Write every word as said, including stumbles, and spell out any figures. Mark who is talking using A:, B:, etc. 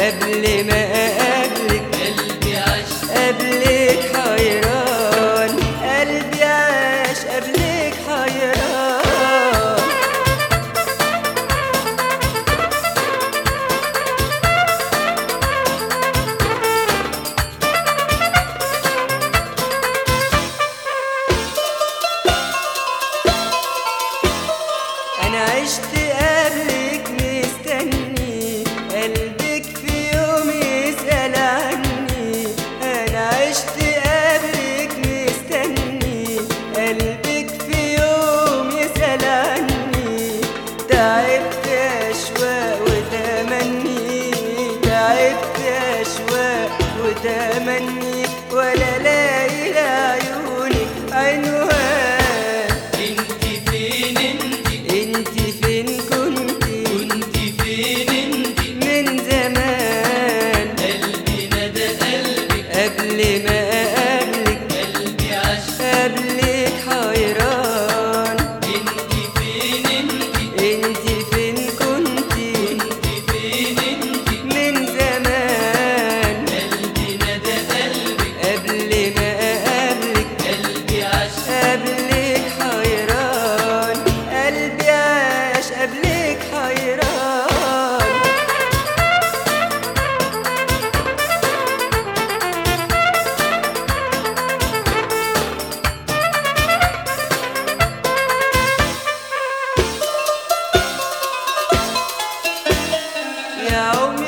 A: قبل ما اقابلك
B: قلبي عاش
A: قبلك حيران، قلبي عاش قبلك حيران. انا عشت قبلك مستني قلبك في يوم يسأل عني، انا عشت قبلك مستني قلبك في يوم يسأل عني. تعبت اشواق وتمني، تعبت اشواق وتمني، ولا لاقي لعيونك عنوان.
B: انتي فين انتي
A: انتي فين كنتي
B: كنتي فين انتي
A: من زمان،
B: قلبي ندى قلبك
A: قبل ما اقابلك
B: قلبي عاش
A: قبلك حيران.
B: انتي فين انتي
A: انتي فين كنتي
B: كنتي فين انتي
A: من زمان،
B: قلبي ندى قلبك
A: قبل ما اقابلك
B: قلبي عاش
A: قبلك حيران، قلبي عاش قبلك حيران. يا عمري